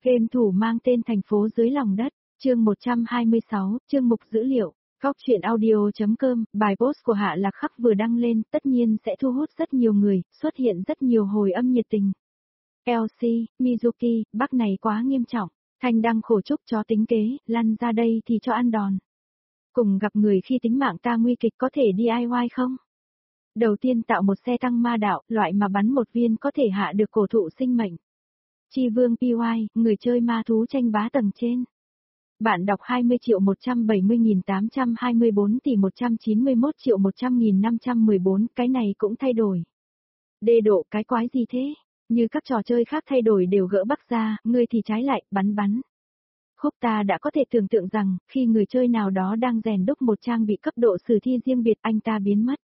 Game thủ mang tên thành phố dưới lòng đất, chương 126, chương mục dữ liệu. Góc truyện audio.com, bài post của Hạ Lạc Khắc vừa đăng lên, tất nhiên sẽ thu hút rất nhiều người, xuất hiện rất nhiều hồi âm nhiệt tình. LC, Mizuki, bác này quá nghiêm trọng, Thanh đang khổ chúc chó tính kế, lăn ra đây thì cho ăn đòn. Cùng gặp người khi tính mạng ta nguy kịch có thể DIY không? Đầu tiên tạo một xe tăng ma đạo, loại mà bắn một viên có thể hạ được cổ thụ sinh mệnh. Chi Vương PY, người chơi ma thú tranh bá tầng trên. Bạn đọc 20.170.824 tỷ 191.100.514, cái này cũng thay đổi. Đê độ cái quái gì thế? Như các trò chơi khác thay đổi đều gỡ bắc ra, ngươi thì trái lại, bắn. Khúc ta đã có thể tưởng tượng rằng, khi người chơi nào đó đang rèn đúc một trang bị cấp độ sử thi riêng biệt anh ta biến mất.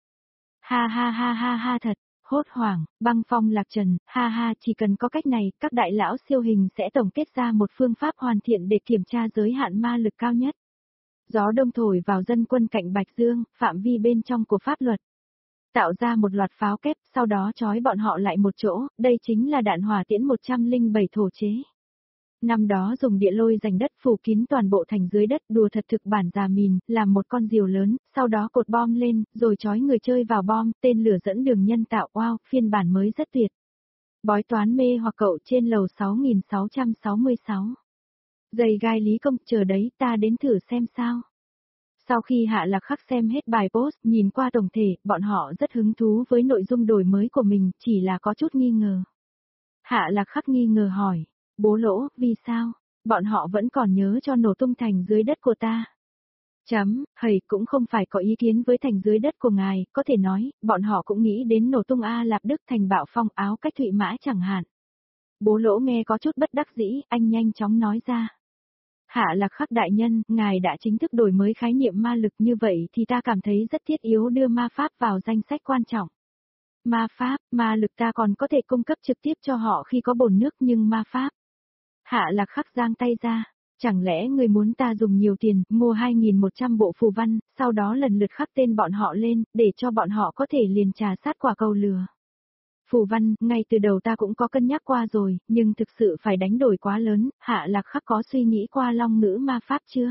Ha thật. Hốt hoảng, băng phong lạc trần, chỉ cần có cách này, các đại lão siêu hình sẽ tổng kết ra một phương pháp hoàn thiện để kiểm tra giới hạn ma lực cao nhất. Gió đông thổi vào dân quân cạnh Bạch Dương, phạm vi bên trong của pháp luật. Tạo ra một loạt pháo kép, sau đó trói bọn họ lại một chỗ, đây chính là đạn hỏa tiễn 107 thổ chế. Năm đó dùng địa lôi giành đất phủ kín toàn bộ thành dưới đất, đùa thật thực bản già mìn, làm một con diều lớn, sau đó cột bom lên, rồi trói người chơi vào bom, tên lửa dẫn đường nhân tạo, wow, phiên bản mới rất tuyệt. Bói toán mê hoặc cậu trên lầu 6666. Giày gai lý công, chờ đấy, ta đến thử xem sao. Sau khi Hạ Lạc Khắc xem hết bài post, nhìn qua tổng thể, bọn họ rất hứng thú với nội dung đổi mới của mình, chỉ là có chút nghi ngờ. Hạ Lạc Khắc nghi ngờ hỏi. Bố Lỗ, vì sao? Bọn họ vẫn còn nhớ cho nổ tung thành dưới đất của ta. Hầy cũng không phải có ý kiến với thành dưới đất của ngài, có thể nói, bọn họ cũng nghĩ đến nổ tung A Lạp Đức thành Bạo Phong Áo Cách Thụy Mã chẳng hạn. Bố Lỗ nghe có chút bất đắc dĩ, anh nhanh chóng nói ra. Hạ Lạc Khắc đại nhân, ngài đã chính thức đổi mới khái niệm ma lực như vậy thì ta cảm thấy rất thiết yếu đưa ma pháp vào danh sách quan trọng. Ma pháp, ma lực ta còn có thể cung cấp trực tiếp cho họ khi có bồn nước nhưng ma pháp. Hạ Lạc Khắc giang tay ra, chẳng lẽ người muốn ta dùng nhiều tiền, mua 2.100 bộ phù văn, sau đó lần lượt khắc tên bọn họ lên, để cho bọn họ có thể liền trà sát quả cầu lừa. Phù văn, ngay từ đầu ta cũng có cân nhắc qua rồi, nhưng thực sự phải đánh đổi quá lớn, Hạ Lạc Khắc có suy nghĩ qua long ngữ ma pháp chưa?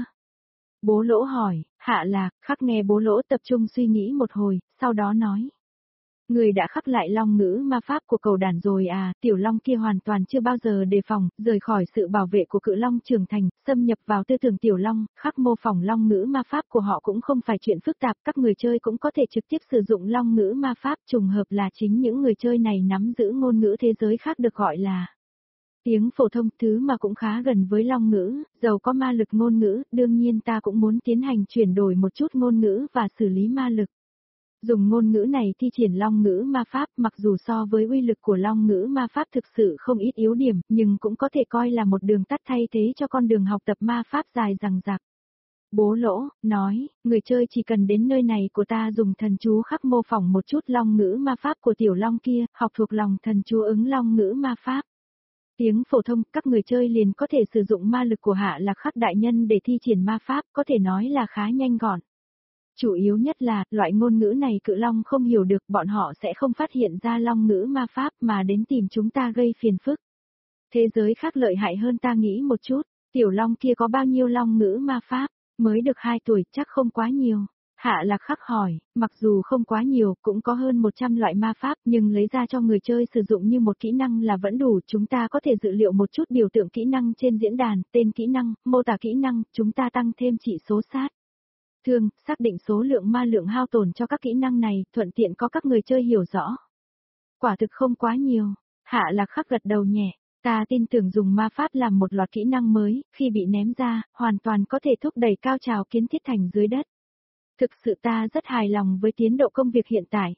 Bố Lỗ hỏi, Hạ Lạc Khắc nghe Bố Lỗ tập trung suy nghĩ một hồi, sau đó nói. Người đã khắc lại long ngữ ma pháp của cầu đàn rồi à, tiểu long kia hoàn toàn chưa bao giờ đề phòng, rời khỏi sự bảo vệ của cự long trưởng thành, xâm nhập vào tư tưởng tiểu long, khắc mô phỏng long ngữ ma pháp của họ cũng không phải chuyện phức tạp, các người chơi cũng có thể trực tiếp sử dụng long ngữ ma pháp, trùng hợp là chính những người chơi này nắm giữ ngôn ngữ thế giới khác được gọi là tiếng phổ thông, thứ mà cũng khá gần với long ngữ, giàu có ma lực ngôn ngữ, đương nhiên ta cũng muốn tiến hành chuyển đổi một chút ngôn ngữ và xử lý ma lực. Dùng ngôn ngữ này thi triển long ngữ ma pháp, mặc dù so với uy lực của long ngữ ma pháp thực sự không ít yếu điểm, nhưng cũng có thể coi là một đường tắt thay thế cho con đường học tập ma pháp dài dằng dặc. Bố Lỗ, nói, người chơi chỉ cần đến nơi này của ta dùng thần chú khắc mô phỏng một chút long ngữ ma pháp của tiểu long kia, học thuộc lòng thần chú ứng long ngữ ma pháp. Tiếng phổ thông, các người chơi liền có thể sử dụng ma lực của Hạ Lạc Khắc đại nhân để thi triển ma pháp, có thể nói là khá nhanh gọn. Chủ yếu nhất là, loại ngôn ngữ này cự long không hiểu được, bọn họ sẽ không phát hiện ra long ngữ ma pháp mà đến tìm chúng ta gây phiền phức. Thế giới khác lợi hại hơn ta nghĩ một chút, tiểu long kia có bao nhiêu long ngữ ma pháp, mới được 2 tuổi chắc không quá nhiều. Hạ Lạc Khắc hỏi, mặc dù không quá nhiều, cũng có hơn 100 loại ma pháp nhưng lấy ra cho người chơi sử dụng như một kỹ năng là vẫn đủ, chúng ta có thể dự liệu một chút biểu tượng kỹ năng trên diễn đàn, tên kỹ năng, mô tả kỹ năng, chúng ta tăng thêm chỉ số sát thương, xác định số lượng ma lượng hao tổn cho các kỹ năng này, thuận tiện có các người chơi hiểu rõ. Quả thực không quá nhiều, Hạ Lạc Khắc gật đầu nhẹ, ta tin tưởng dùng ma pháp làm một loạt kỹ năng mới, khi bị ném ra, hoàn toàn có thể thúc đẩy cao trào kiến thiết thành dưới đất. Thực sự ta rất hài lòng với tiến độ công việc hiện tại.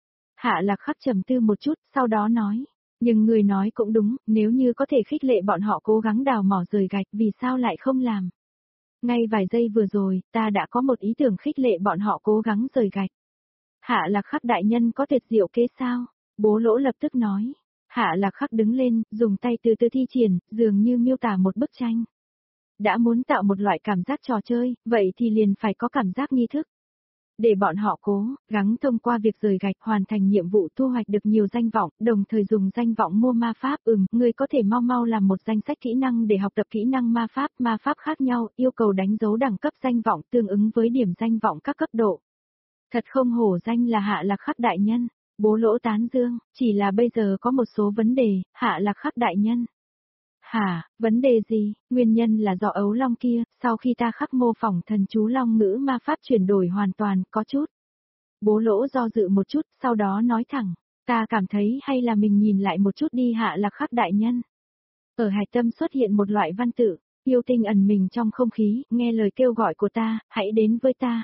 Hạ Lạc Khắc trầm tư một chút, sau đó nói, nhưng người nói cũng đúng, nếu như có thể khích lệ bọn họ cố gắng đào mỏ rời gạch, vì sao lại không làm? Ngay vài giây vừa rồi, ta đã có một ý tưởng khích lệ bọn họ cố gắng rời gạch. Hạ Lạc Khắc đại nhân có tuyệt diệu kế sao? Bố Lỗ lập tức nói. Hạ Lạc Khắc đứng lên, dùng tay từ từ thi triển, dường như miêu tả một bức tranh. Đã muốn tạo một loại cảm giác trò chơi, vậy thì liền phải có cảm giác nghi thức. Để bọn họ cố, gắng thông qua việc rời gạch hoàn thành nhiệm vụ thu hoạch được nhiều danh vọng, đồng thời dùng danh vọng mua ma pháp. Ngươi có thể mau mau làm một danh sách kỹ năng để học tập kỹ năng ma pháp khác nhau, yêu cầu đánh dấu đẳng cấp danh vọng tương ứng với điểm danh vọng các cấp độ. Thật không hổ danh là Hạ Lạc Khắc đại nhân, Bố Lỗ tán dương, chỉ là bây giờ có một số vấn đề, Hạ Lạc Khắc đại nhân. Hả, vấn đề gì? Nguyên nhân là do ấu long kia, sau khi ta khắc mô phỏng thần chú long ngữ ma pháp chuyển đổi hoàn toàn, có chút. Bố Lỗ do dự một chút, sau đó nói thẳng, ta cảm thấy hay là mình nhìn lại một chút đi Hạ Lạc Khắc đại nhân. Ở hạch tâm xuất hiện một loại văn tự, yêu tinh ẩn mình trong không khí, nghe lời kêu gọi của ta, hãy đến với ta.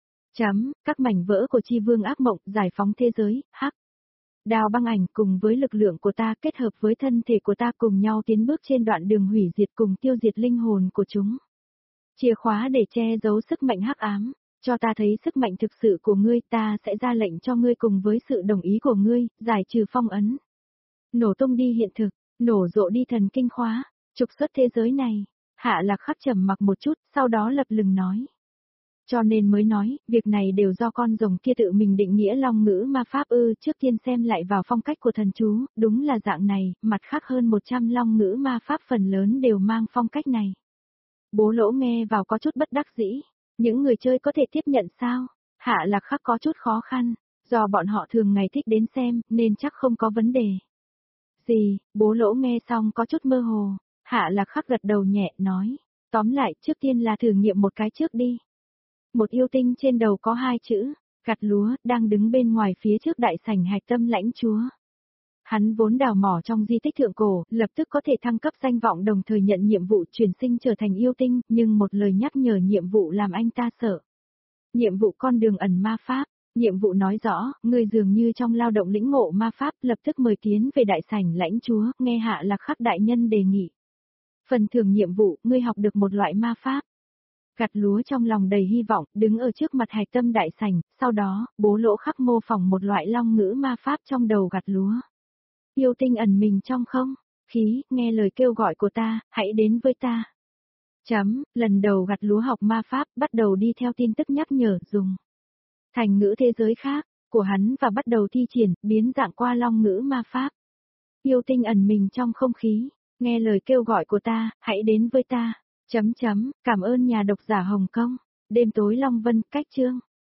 Các mảnh vỡ của chi vương ác mộng, giải phóng thế giới, hắc. Đao băng ảnh cùng với lực lượng của ta kết hợp với thân thể của ta cùng nhau tiến bước trên đoạn đường hủy diệt cùng tiêu diệt linh hồn của chúng. Chìa khóa để che giấu sức mạnh hắc ám, cho ta thấy sức mạnh thực sự của ngươi, ta sẽ ra lệnh cho ngươi cùng với sự đồng ý của ngươi, giải trừ phong ấn. Nổ tung đi hiện thực, nổ rộ đi thần kinh khóa, trục xuất thế giới này. Hạ Lạc Khắc trầm mặc một chút, sau đó lập lừng nói. Cho nên mới nói, việc này đều do con rồng kia tự mình định nghĩa long ngữ ma pháp trước tiên xem lại vào phong cách của thần chú, đúng là dạng này, mặt khác hơn 100 long ngữ ma pháp phần lớn đều mang phong cách này. Bố Lỗ nghe vào có chút bất đắc dĩ, những người chơi có thể tiếp nhận sao? Hạ Lạc Khắc có chút khó khăn, do bọn họ thường ngày thích đến xem, nên chắc không có vấn đề. Gì, Bố Lỗ nghe xong có chút mơ hồ, Hạ Lạc Khắc gật đầu nhẹ, nói, tóm lại trước tiên là thử nghiệm một cái trước đi. Một yêu tinh trên đầu có 2 chữ, gặt lúa, đang đứng bên ngoài phía trước đại sảnh hạch tâm lãnh chúa. Hắn vốn đào mỏ trong di tích thượng cổ, lập tức có thể thăng cấp danh vọng đồng thời nhận nhiệm vụ chuyển sinh trở thành yêu tinh, nhưng một lời nhắc nhở nhiệm vụ làm anh ta sợ. Nhiệm vụ con đường ẩn ma pháp, nhiệm vụ nói rõ, người dường như trong lao động lĩnh ngộ ma pháp, lập tức mời tiến về đại sảnh lãnh chúa, nghe Hạ Lạc Khắc đại nhân đề nghị. Phần thưởng nhiệm vụ, ngươi học được một loại ma pháp. Gặt lúa trong lòng đầy hy vọng, đứng ở trước mặt hạch tâm đại sảnh, sau đó, Bố Lỗ khắc mô phỏng một loại long ngữ ma pháp trong đầu gặt lúa. Yêu tinh ẩn mình trong không khí, nghe lời kêu gọi của ta, hãy đến với ta. Lần đầu gặt lúa học ma pháp, bắt đầu đi theo tin tức nhắc nhở dùng. Thành ngữ thế giới khác, của hắn và bắt đầu thi triển, biến dạng qua long ngữ ma pháp. Yêu tinh ẩn mình trong không khí, nghe lời kêu gọi của ta, hãy đến với ta. Cảm ơn nhà độc giả Hồng Kông. Đêm tối Long Vân, cách chương.